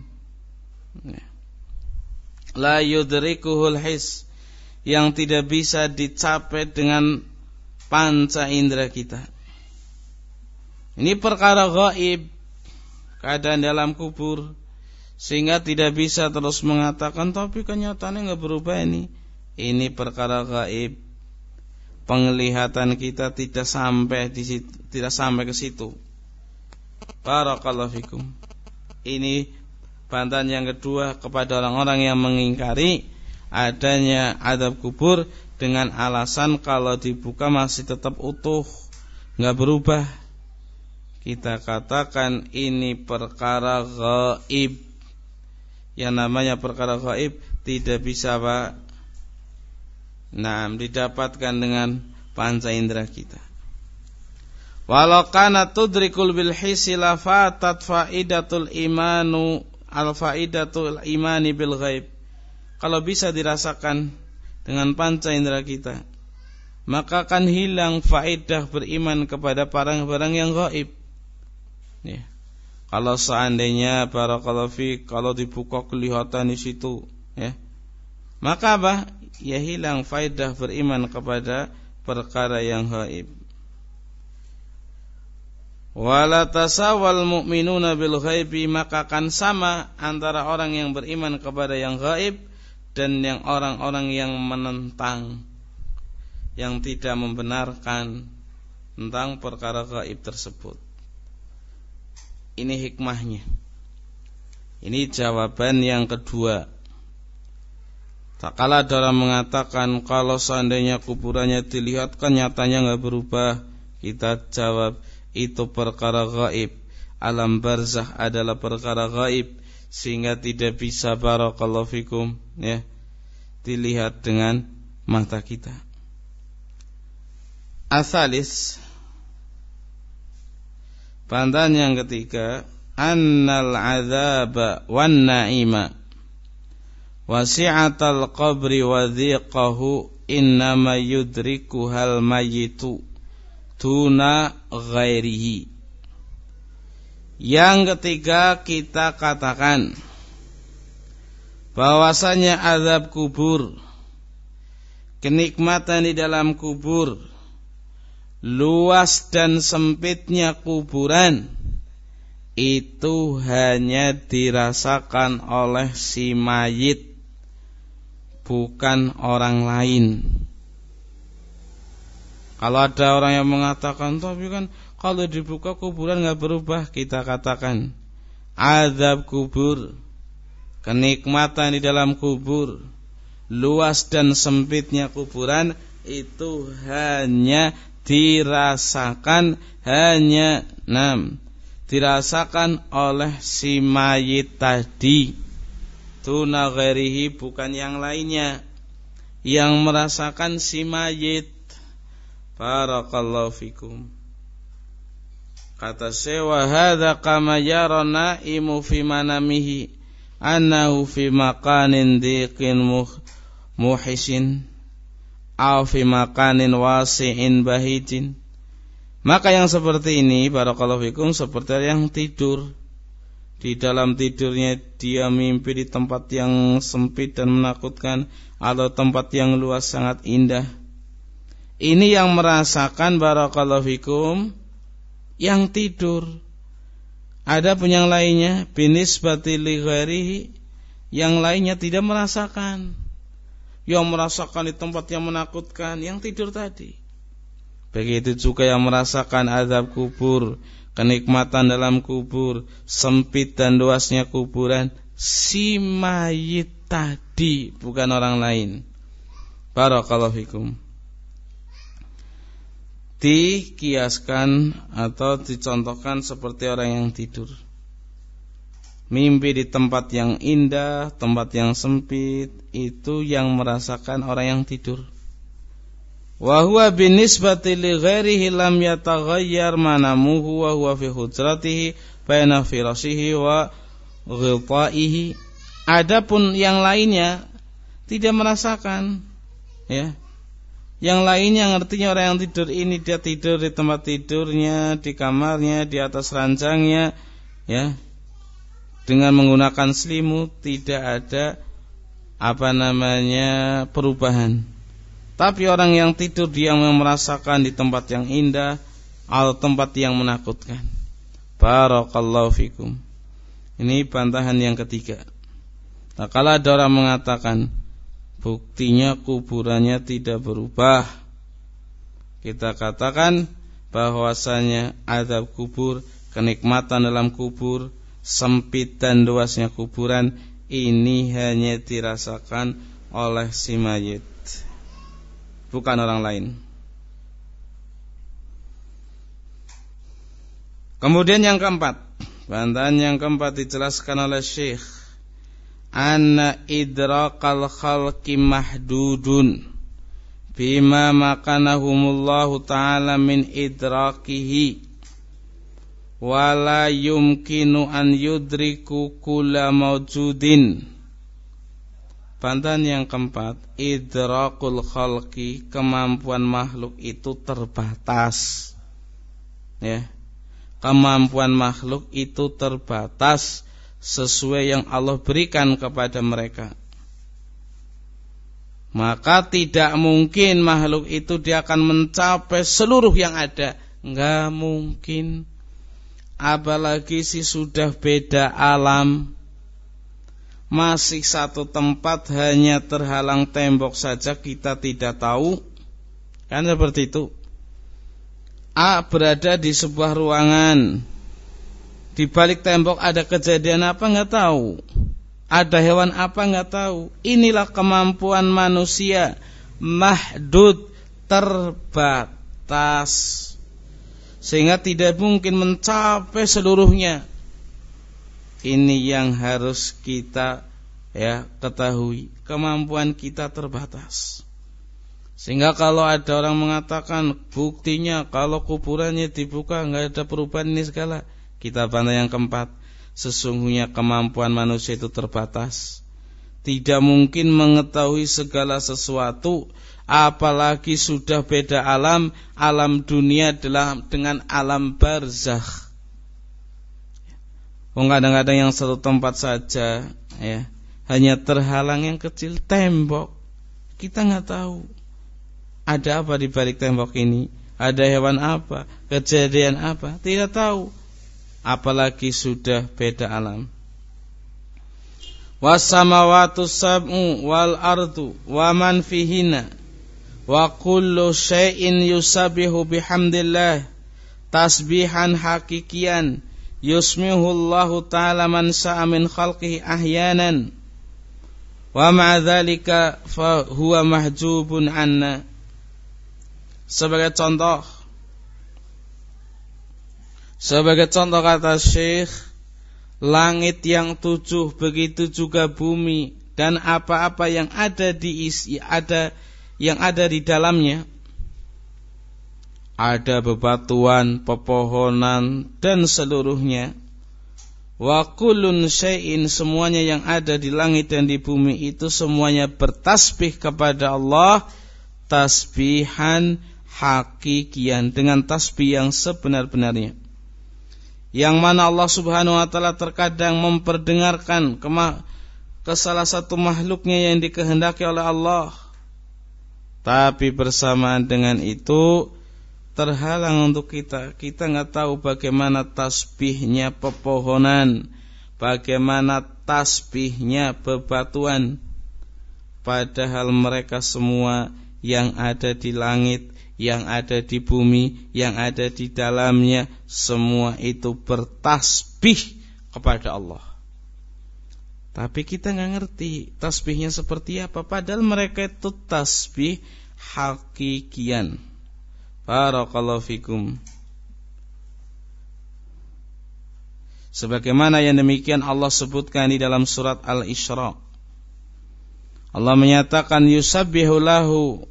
la yudrikuhul his, yang tidak bisa dicapai dengan panca indera kita. Ini perkara gaib, keadaan dalam kubur, sehingga tidak bisa terus mengatakan tapi kenyataannya nggak berubah ini. Ini perkara gaib, penglihatan kita tidak sampai di situ, tidak sampai ke situ. Barakallahu fikum. Ini bantahan yang kedua kepada orang-orang yang mengingkari adanya azab kubur dengan alasan kalau dibuka masih tetap utuh, nggak berubah. Kita katakan ini perkara gaib. Yang namanya perkara gaib tidak bisa didapatkan dengan panca indera kita. Walau kana tudrikul bil hissi la fatat faidatul imanu al faidatul imani bil ghaib. Kalau bisa dirasakan dengan panca indera kita, maka akan hilang faedah beriman kepada barang-barang yang gaib. Ya. Kalau seandainya barakallahu fiik, kalau dibuka kelihatan di situ, ya, maka apa? Ya hilang faedah beriman kepada perkara yang gaib. Wala tasawal mu'minuna bil ghaibi, maka akan sama antara orang yang beriman kepada yang gaib dan yang orang-orang yang menentang, yang tidak membenarkan tentang perkara gaib tersebut. Ini hikmahnya. Ini jawaban yang kedua. Tak kala ada orang mengatakan kalau seandainya kuburannya dilihat kan nyatanya enggak berubah, kita jawab itu perkara gaib. Alam barzakh adalah perkara gaib sehingga tidak bisa, barakallahu fikum, ya, dilihat dengan mata kita. Asalis, bantahan yang ketiga, annal azaba wan na'ima wasi'atal qabri wa dhiqahu innama yudrikuhal mayyitu tuna ghairihi. Yang ketiga, kita katakan bahwasanya azab kubur, kenikmatan di dalam kubur, luas dan sempitnya kuburan, itu hanya dirasakan oleh si mayit, bukan orang lain. Kalau ada orang yang mengatakan tapi kan Kalau dibuka kuburan enggak berubah, kita katakan azab kubur, kenikmatan di dalam kubur, luas dan sempitnya kuburan itu hanya dirasakan dirasakan oleh si mayit tadi, tuna ghairihi, bukan yang lainnya. Yang merasakan si mayit. Barakallahu fikum. Kata Syekh, wa hadza kama yara naimu fi manamihi annahu fi makanin diqin muhisin aw fi makanin wasi'in bahijin. Maka yang seperti ini, barakallahu fikum, seperti yang tidur. Di dalam tidurnya dia mimpi di tempat yang sempit dan menakutkan atau tempat yang luas sangat indah. Ini yang merasakan, barakallahu fikum, yang tidur. Adapun yang lainnya binisbati li ghairihi, yang lainnya tidak merasakan. Yang merasakan di tempat yang menakutkan, yang tidur tadi. Begitu juga yang merasakan azab kubur, kenikmatan dalam kubur, sempit dan luasnya kuburan, si mayit tadi, bukan orang lain. Barakallahu fikum. Dikiaskan atau dicontohkan seperti orang yang tidur, mimpi di tempat yang indah, tempat yang sempit, itu yang merasakan orang yang tidur. Wa huwa binisbati li ghairihi lam yataghayyar manamuhu wa huwa fi hujratihi baina firashihi wa ghitaihi. Adapun yang lainnya tidak merasakan, ya. Yang lainnya artinya orang yang tidur ini dia tidur di tempat tidurnya, di kamarnya, di atas ranjangnya, ya, dengan menggunakan selimut, tidak ada perubahan. Tapi orang yang tidur dia merasakan di tempat yang indah atau tempat yang menakutkan. Barakallahu fikum. Ini bantahan yang ketiga. Nah, kalau ada orang mengatakan buktinya kuburannya tidak berubah, kita katakan bahwasanya azab kubur, kenikmatan dalam kubur, sempit dan luasnya kuburan ini hanya dirasakan oleh si mayit, bukan orang lain. Kemudian yang keempat, bantahan yang keempat dijelaskan oleh Syekh, anna idrakal khalqi mahdudun bima makanahumullahu ta'ala min idrakihi wala yumkinu an yudriku kulla mawjudin. Bantahan yang keempat, idrakul khalqi, kemampuan makhluk itu terbatas, ya. Kemampuan makhluk itu terbatas sesuai yang Allah berikan kepada mereka. Maka tidak mungkin makhluk itu dia akan mencapai seluruh yang ada, enggak mungkin. Apalagi sih sudah beda alam, masih satu tempat hanya terhalang tembok saja kita tidak tahu, kan seperti itu. A berada di sebuah ruangan, di balik tembok ada kejadian apa enggak tahu, ada hewan apa enggak tahu. Inilah kemampuan manusia, mahdud, terbatas, sehingga tidak mungkin mencapai seluruhnya. Ini yang harus kita ketahui, kemampuan kita terbatas. Sehingga kalau ada orang mengatakan buktinya kalau kuburannya dibuka enggak ada perubahan ini segala, kita bantah yang keempat, sesungguhnya kemampuan manusia itu terbatas. Tidak mungkin mengetahui segala sesuatu, apalagi sudah beda alam, alam dunia dengan alam barzakh. Kadang-kadang yang satu tempat saja, ya, hanya terhalang yang kecil tembok, kita nggak tahu ada apa di balik tembok ini, ada hewan apa, kejadian apa, tidak tahu. Apalagi sudah beda alam. Was-samawatu sab'u wal ardu wa man fihina wa kullu syai'in yusabbihu bihamdillah tasbihan hakikian yusmihullahu ta'ala man sa'a min khalqihi ahyanan wa ma'a dzalika fa huwa mahjubun anna. Sebagai contoh kata Syekh, langit yang 7, begitu juga bumi dan apa-apa yang ada di dalamnya. Ada bebatuan, pepohonan dan seluruhnya. Wa kullun syai'in, semuanya yang ada di langit dan di bumi itu semuanya bertasbih kepada Allah tasbihan hakikian, dengan tasbih yang sebenar-benarnya. Yang mana Allah Subhanahu wa taala terkadang memperdengarkan ke salah satu makhluknya yang dikehendaki oleh Allah, tapi bersamaan dengan itu terhalang untuk kita nggak tahu bagaimana tasbihnya pepohonan, bagaimana tasbihnya bebatuan, padahal mereka semua yang ada di langit, yang ada di bumi, yang ada di dalamnya, semua itu bertasbih kepada Allah. Tapi kita nggak ngerti tasbihnya seperti apa, padahal mereka itu tasbih hakikian. Barakallahu fikum. Sebagaimana yang demikian Allah sebutkan di dalam surat Al-Isra. Allah menyatakan yusabbihu lahu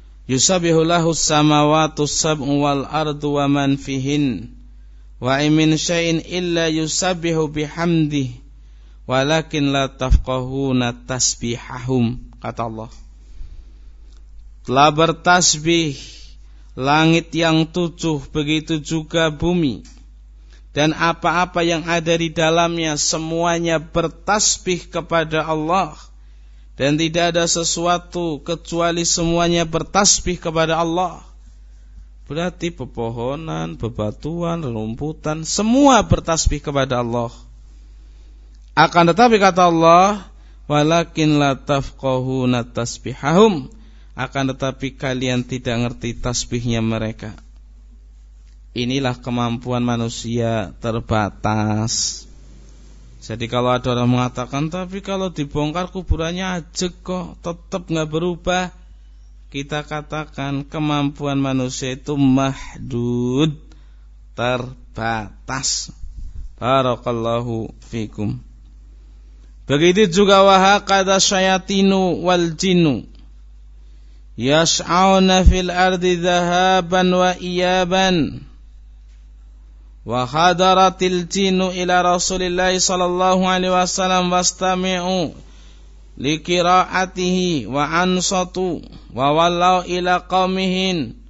samawatu sab'u wal ardu wa man fihin wa min syai'in illa yusabbihu bihamdihi walakin la tafqahuna tasbihahum. Kata Allah, telah bertasbih langit yang 7, begitu juga bumi dan apa-apa yang ada di dalamnya, semuanya bertasbih kepada Allah. Dan tidak ada sesuatu kecuali semuanya bertasbih kepada Allah. Berarti pepohonan, bebatuan, rumputan, semua bertasbih kepada Allah. Akan tetapi kata Allah, walakin la tafqahuna tasbihahum, akan tetapi kalian tidak ngerti tasbihnya mereka. Inilah kemampuan manusia terbatas. Jadi kalau ada orang mengatakan, tapi kalau dibongkar kuburannya ajek kok, tetap gak berubah, kita katakan kemampuan manusia itu mahdud, terbatas. Barakallahu fikum. Begitu juga wahakada syayatinu wal jinnu yas'auna fil ardi dhahaban wa iyaban. Wa hadaratil jinnu ila Rasulillah sallallahu alaihi wasallam wastami'u liqira'atihi wa ansatu wa wallau ila qaumihim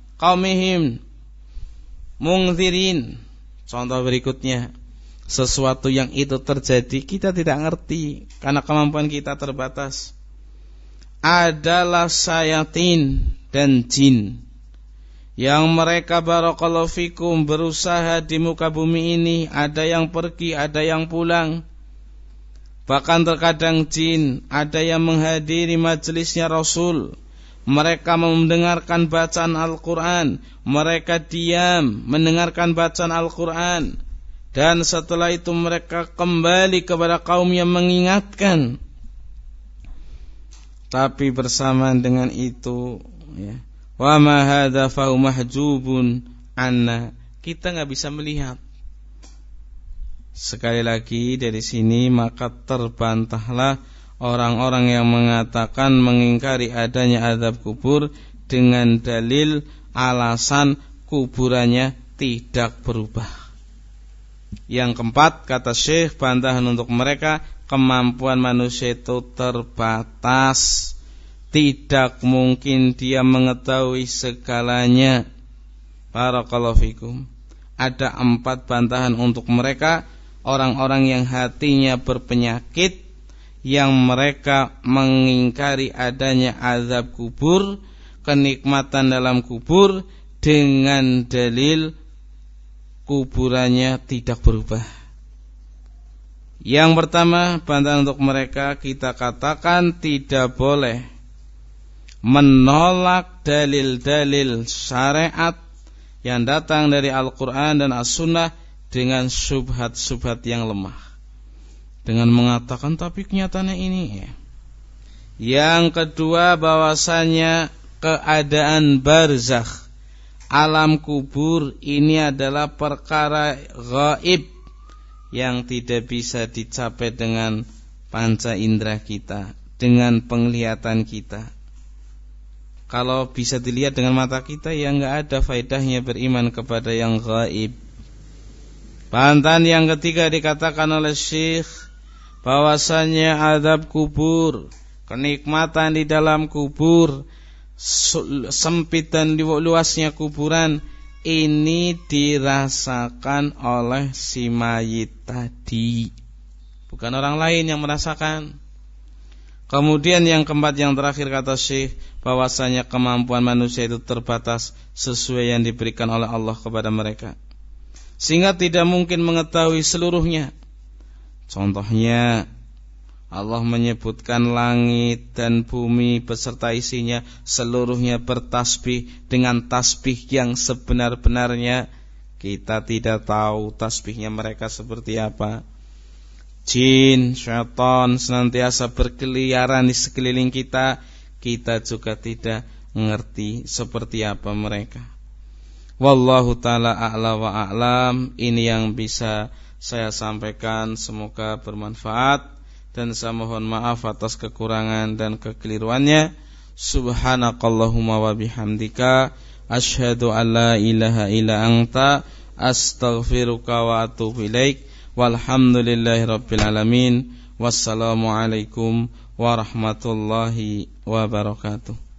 mungzirin. Contoh berikutnya, sesuatu yang itu terjadi kita tidak ngerti karena kemampuan kita terbatas. Adalah syayatin dan jin yang mereka barakallahu fikum berusaha di muka bumi ini, ada yang pergi, ada yang pulang. Bahkan terkadang jin ada yang menghadiri majelisnya Rasul. Mereka mendengarkan bacaan Al-Quran, mereka diam mendengarkan bacaan Al-Quran, dan setelah itu mereka kembali kepada kaum yang mengingatkan. Tapi bersamaan dengan itu, ya, wa ma hadza fa mahjubun anna, kita enggak bisa melihat. Sekali lagi dari sini maka terbantahlah orang-orang yang mengatakan mengingkari adanya azab kubur dengan dalil alasan kuburannya tidak berubah. Yang keempat, kata Syekh, bantahan untuk mereka, kemampuan manusia itu terbatas. Tidak mungkin dia mengetahui segalanya. Barakallahu fikum. Ada 4 bantahan untuk mereka, orang-orang yang hatinya berpenyakit, yang mereka mengingkari adanya azab kubur, kenikmatan dalam kubur, dengan dalil kuburannya tidak berubah. Yang pertama, bantahan untuk mereka, kita katakan tidak boleh menolak dalil-dalil syariat yang datang dari Al-Quran dan As-Sunnah dengan syubhat-syubhat yang lemah, dengan mengatakan tapi kenyataannya ini ya. Yang kedua, bahwasanya keadaan barzakh, alam kubur ini adalah perkara gaib yang tidak bisa dicapai dengan panca indera kita, dengan penglihatan kita. Kalau bisa dilihat dengan mata kita, ya enggak ada faedahnya beriman kepada yang gaib. Bantahan yang ketiga dikatakan oleh Syekh bahwasanya azab kubur, kenikmatan di dalam kubur, sempit dan luasnya kuburan ini dirasakan oleh si mayit tadi, bukan orang lain yang merasakan. Kemudian yang keempat, yang terakhir, kata Syekh, bahwasanya kemampuan manusia itu terbatas sesuai yang diberikan oleh Allah kepada mereka, sehingga tidak mungkin mengetahui seluruhnya. Contohnya, Allah menyebutkan langit dan bumi beserta isinya seluruhnya bertasbih dengan tasbih yang sebenar-benarnya. Kita tidak tahu tasbihnya mereka seperti apa. Jin, syaitan senantiasa berkeliaran di sekeliling kita. Kita juga tidak mengerti seperti apa mereka. Wallahu ta'ala a'la wa a'lam. Ini yang bisa saya sampaikan, semoga bermanfaat, dan saya mohon maaf atas kekurangan dan kekeliruannya. Subhanakallahumma wa bihamdika, asyhadu an la ilaha illa anta, astaghfiruka wa atubu ilaik. Walhamdulillahi rabbil alamin. Wassalamualaikum warahmatullahi wabarakatuh.